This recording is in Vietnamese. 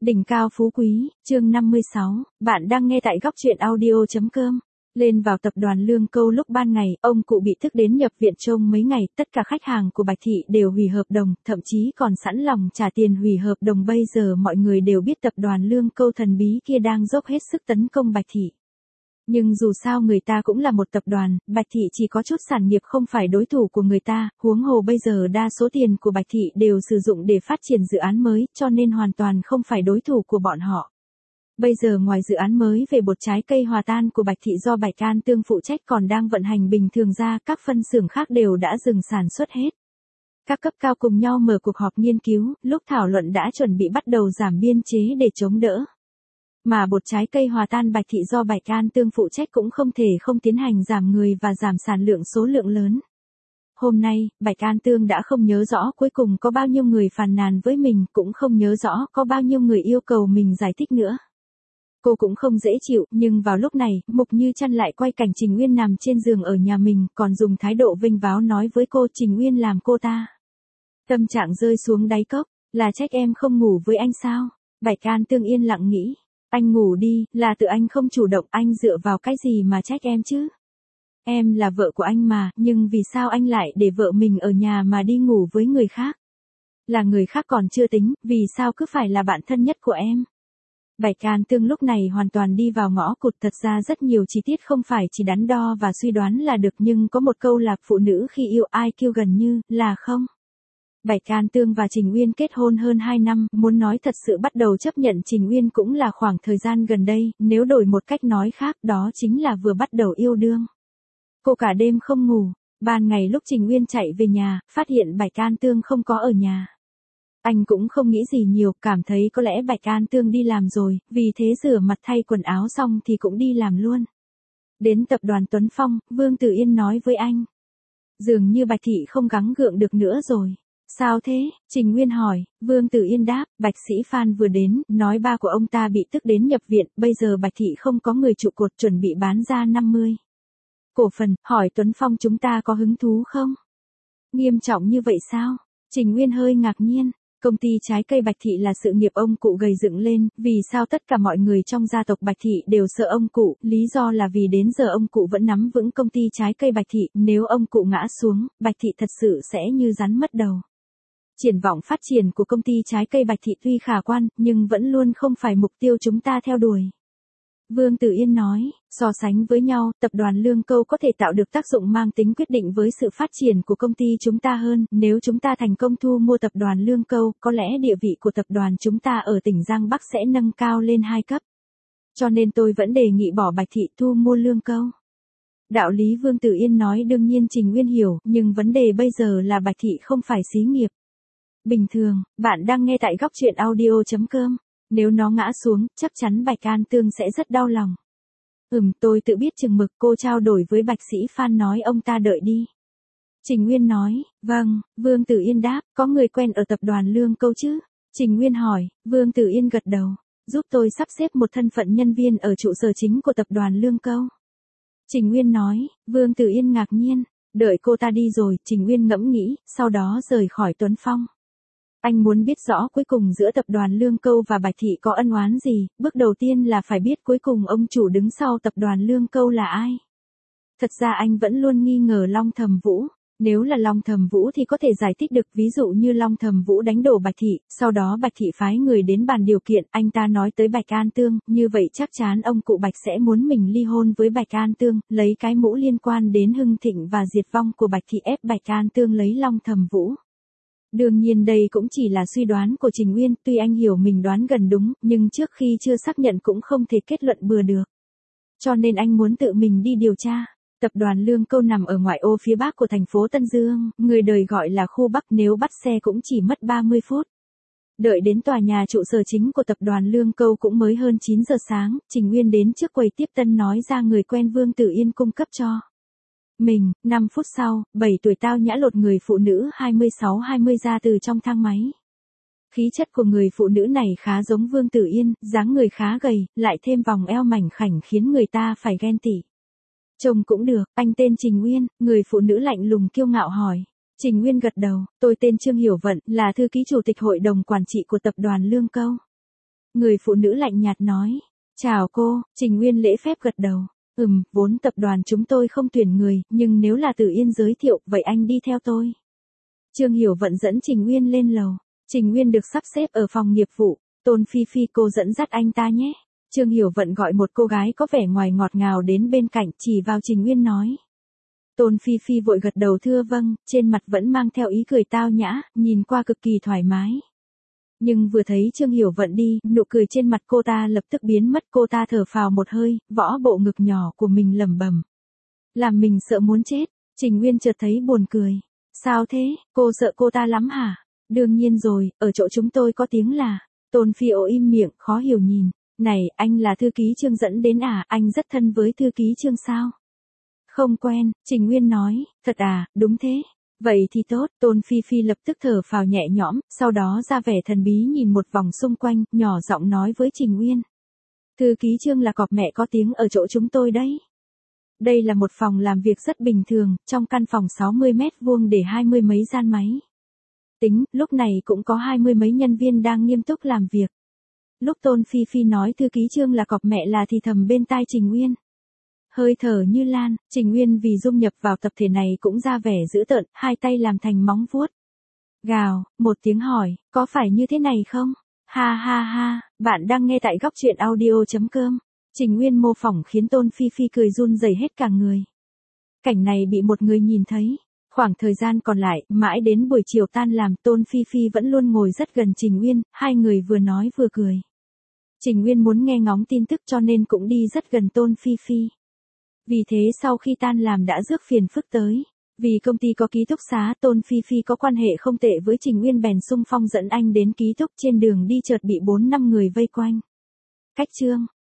Đỉnh cao phú quý, chương 56, bạn đang nghe tại góc truyện audio.com. Lên vào tập đoàn Lương Câu lúc ban ngày, ông cụ bị thức đến nhập viện trông mấy ngày, tất cả khách hàng của Bạch Thị đều hủy hợp đồng, thậm chí còn sẵn lòng trả tiền hủy hợp đồng. Bây giờ mọi người đều biết tập đoàn Lương Câu thần bí kia đang dốc hết sức tấn công Bạch Thị. Nhưng dù sao người ta cũng là một tập đoàn, Bạch Thị chỉ có chút sản nghiệp không phải đối thủ của người ta, huống hồ bây giờ đa số tiền của Bạch Thị đều sử dụng để phát triển dự án mới, cho nên hoàn toàn không phải đối thủ của bọn họ. Bây giờ ngoài dự án mới về bột trái cây hòa tan của Bạch Thị do Bạch An Tương phụ trách còn đang vận hành bình thường ra, các phân xưởng khác đều đã dừng sản xuất hết. Các cấp cao cùng nhau mở cuộc họp nghiên cứu, lúc thảo luận đã chuẩn bị bắt đầu giảm biên chế để chống đỡ. Mà bột trái cây hòa tan Bạch Thị do Bạch An Tương phụ trách cũng không thể không tiến hành giảm người và giảm sản lượng số lượng lớn. Hôm nay, Bạch An Tương đã không nhớ rõ cuối cùng có bao nhiêu người phàn nàn với mình, cũng không nhớ rõ có bao nhiêu người yêu cầu mình giải thích nữa. Cô cũng không dễ chịu, nhưng vào lúc này, Mục Như Chân lại quay cảnh Trình Uyên nằm trên giường ở nhà mình, còn dùng thái độ vênh váo nói với cô Trình Uyên làm cô ta. Tâm trạng rơi xuống đáy cốc, là trách em không ngủ với anh sao? Bạch An Tương yên lặng nghĩ. Anh ngủ đi, là tự anh không chủ động, anh dựa vào cái gì mà trách em chứ? Em là vợ của anh mà, nhưng vì sao anh lại để vợ mình ở nhà mà đi ngủ với người khác? Là người khác còn chưa tính, vì sao cứ phải là bạn thân nhất của em? Bạch An Tương lúc này hoàn toàn đi vào ngõ cụt, thật ra rất nhiều chi tiết không phải chỉ đắn đo và suy đoán là được, nhưng có một câu là phụ nữ khi yêu ai kêu gần như là không. Bạch An Tương và Trình Uyên kết hôn hơn 2 năm, muốn nói thật sự bắt đầu chấp nhận Trình Uyên cũng là khoảng thời gian gần đây, nếu đổi một cách nói khác đó chính là vừa bắt đầu yêu đương. Cô cả đêm không ngủ, ban ngày lúc Trình Uyên chạy về nhà, phát hiện Bạch An Tương không có ở nhà. Anh cũng không nghĩ gì nhiều, cảm thấy có lẽ Bạch An Tương đi làm rồi, vì thế rửa mặt thay quần áo xong thì cũng đi làm luôn. Đến tập đoàn Tuấn Phong, Vương Tử Yên nói với anh. Dường như Bạch Thị không gắng gượng được nữa rồi. Sao thế? Trình Nguyên hỏi. Vương Tử Yên đáp, Bạch Sĩ Phan vừa đến, nói ba của ông ta bị tức đến nhập viện, bây giờ Bạch Thị không có người trụ cột, chuẩn bị bán ra 50 cổ phần, hỏi Tuấn Phong chúng ta có hứng thú không? Nghiêm trọng như vậy sao? Trình Nguyên hơi ngạc nhiên. Công ty trái cây Bạch Thị là sự nghiệp ông cụ gầy dựng lên, vì sao tất cả mọi người trong gia tộc Bạch Thị đều sợ ông cụ, lý do là vì đến giờ ông cụ vẫn nắm vững công ty trái cây Bạch Thị, nếu ông cụ ngã xuống, Bạch Thị thật sự sẽ như rắn mất đầu. Triển vọng phát triển của công ty trái cây Bạch Thị tuy khả quan, nhưng vẫn luôn không phải mục tiêu chúng ta theo đuổi. Vương Tử Yên nói, so sánh với nhau, tập đoàn Lương Câu có thể tạo được tác dụng mang tính quyết định với sự phát triển của công ty chúng ta hơn, nếu chúng ta thành công thu mua tập đoàn Lương Câu, có lẽ địa vị của tập đoàn chúng ta ở tỉnh Giang Bắc sẽ nâng cao lên 2 cấp. Cho nên tôi vẫn đề nghị bỏ Bạch Thị thu mua Lương Câu. Đạo lý Vương Tử Yên nói đương nhiên Trình Nguyên hiểu, nhưng vấn đề bây giờ là Bạch Thị không phải xí nghiệp bình thường. Bạn đang nghe tại góc truyện audio.com. Nếu nó ngã xuống, chắc chắn Bạch An Tương sẽ rất đau lòng. Tôi tự biết chừng mực, cô trao đổi với Bạch Sĩ Phan nói ông ta đợi đi. Trình Nguyên nói, vâng. Vương Tử Yên đáp, có người quen ở tập đoàn Lương Câu chứ? Trình Nguyên hỏi. Vương Tử Yên gật đầu. Giúp tôi sắp xếp một thân phận nhân viên ở trụ sở chính của tập đoàn Lương Câu. Trình Nguyên nói. Vương Tử Yên ngạc nhiên. Đợi cô ta đi rồi, Trình Nguyên ngẫm nghĩ, sau đó rời khỏi Tuấn Phong. Anh muốn biết rõ cuối cùng giữa tập đoàn Lương Câu và Bạch Thị có ân oán gì, bước đầu tiên là phải biết cuối cùng ông chủ đứng sau tập đoàn Lương Câu là ai. Thật ra anh vẫn luôn nghi ngờ Long Thầm Vũ, nếu là Long Thầm Vũ thì có thể giải thích được, ví dụ như Long Thầm Vũ đánh đổ Bạch Thị, sau đó Bạch Thị phái người đến bàn điều kiện, anh ta nói tới Bạch An Tương, như vậy chắc chắn ông cụ Bạch sẽ muốn mình ly hôn với Bạch An Tương, lấy cái mũ liên quan đến hưng thịnh và diệt vong của Bạch Thị ép Bạch An Tương lấy Long Thầm Vũ. Đương nhiên đây cũng chỉ là suy đoán của Trình Nguyên, tuy anh hiểu mình đoán gần đúng, nhưng trước khi chưa xác nhận cũng không thể kết luận bừa được. Cho nên anh muốn tự mình đi điều tra. Tập đoàn Lương Câu nằm ở ngoại ô phía bắc của thành phố Tân Dương, người đời gọi là khu Bắc, nếu bắt xe cũng chỉ mất 30 phút. Đợi đến tòa nhà trụ sở chính của tập đoàn Lương Câu cũng mới hơn 9 giờ sáng, Trình Nguyên đến trước quầy tiếp tân nói ra người quen Vương Tử Yên cung cấp cho mình. 5 phút sau, 7 tuổi tao nhã lột người phụ nữ 26-20 ra từ trong thang máy. Khí chất của người phụ nữ này khá giống Vương Tử Yên, dáng người khá gầy, lại thêm vòng eo mảnh khảnh khiến người ta phải ghen tị. Trông cũng được, anh tên Trình Nguyên, người phụ nữ lạnh lùng kiêu ngạo hỏi. Trình Nguyên gật đầu, tôi tên Trương Hiểu Vận, là thư ký chủ tịch hội đồng quản trị của tập đoàn Lương Câu. Người phụ nữ lạnh nhạt nói. Chào cô, Trình Nguyên lễ phép gật đầu. Vốn tập đoàn chúng tôi không tuyển người, nhưng nếu là Từ Yên giới thiệu, vậy anh đi theo tôi. Trương Hiểu Vận dẫn Trình Nguyên lên lầu. Trình Nguyên được sắp xếp ở phòng nghiệp vụ. Tôn Phi Phi cô dẫn dắt anh ta nhé. Trương Hiểu Vận gọi một cô gái có vẻ ngoài ngọt ngào đến bên cạnh, chỉ vào Trình Nguyên nói. Tôn Phi Phi vội gật đầu thưa vâng, trên mặt vẫn mang theo ý cười tao nhã, nhìn qua cực kỳ thoải mái. Nhưng vừa thấy Trương Hiểu Vận đi, nụ cười trên mặt cô ta lập tức biến mất, cô ta thở phào một hơi, võ bộ ngực nhỏ của mình lẩm bẩm. Làm mình sợ muốn chết, Trình Nguyên chợt thấy buồn cười. Sao thế, cô sợ cô ta lắm hả? Đương nhiên rồi, ở chỗ chúng tôi có tiếng là. Tôn Phi ồ im miệng, khó hiểu nhìn. Này, anh là thư ký Trương dẫn đến à, anh rất thân với thư ký Trương sao? Không quen, Trình Nguyên nói, thật à, đúng thế. Vậy thì tốt, Tôn Phi Phi lập tức thở phào nhẹ nhõm, sau đó ra vẻ thần bí nhìn một vòng xung quanh, nhỏ giọng nói với Trình Nguyên. Thư ký Trương là cọp mẹ có tiếng ở chỗ chúng tôi đấy. Đây là một phòng làm việc rất bình thường, trong căn phòng 60 mét vuông để 20 mấy gian máy. Tính, lúc này cũng có 20 mấy nhân viên đang nghiêm túc làm việc. Lúc Tôn Phi Phi nói thư ký Trương là cọp mẹ là thì thầm bên tai Trình Nguyên. Hơi thở như lan, Trình Nguyên vì dung nhập vào tập thể này cũng ra vẻ dữ tợn, hai tay làm thành móng vuốt. Gào, một tiếng hỏi, có phải như thế này không? Ha ha ha, bạn đang nghe tại góc truyện audio.com. Trình Nguyên mô phỏng khiến Tôn Phi Phi cười run rẩy hết cả người. Cảnh này bị một người nhìn thấy. Khoảng thời gian còn lại, mãi đến buổi chiều tan làm, Tôn Phi Phi vẫn luôn ngồi rất gần Trình Nguyên, hai người vừa nói vừa cười. Trình Nguyên muốn nghe ngóng tin tức cho nên cũng đi rất gần Tôn Phi Phi. Vì thế sau khi tan làm đã rước phiền phức tới. Vì công ty có ký túc xá, Tôn Phi Phi có quan hệ không tệ với Trình Nguyên bèn xung phong dẫn anh đến ký túc, trên đường đi chợt bị 4-5 người vây quanh. Cách Trương,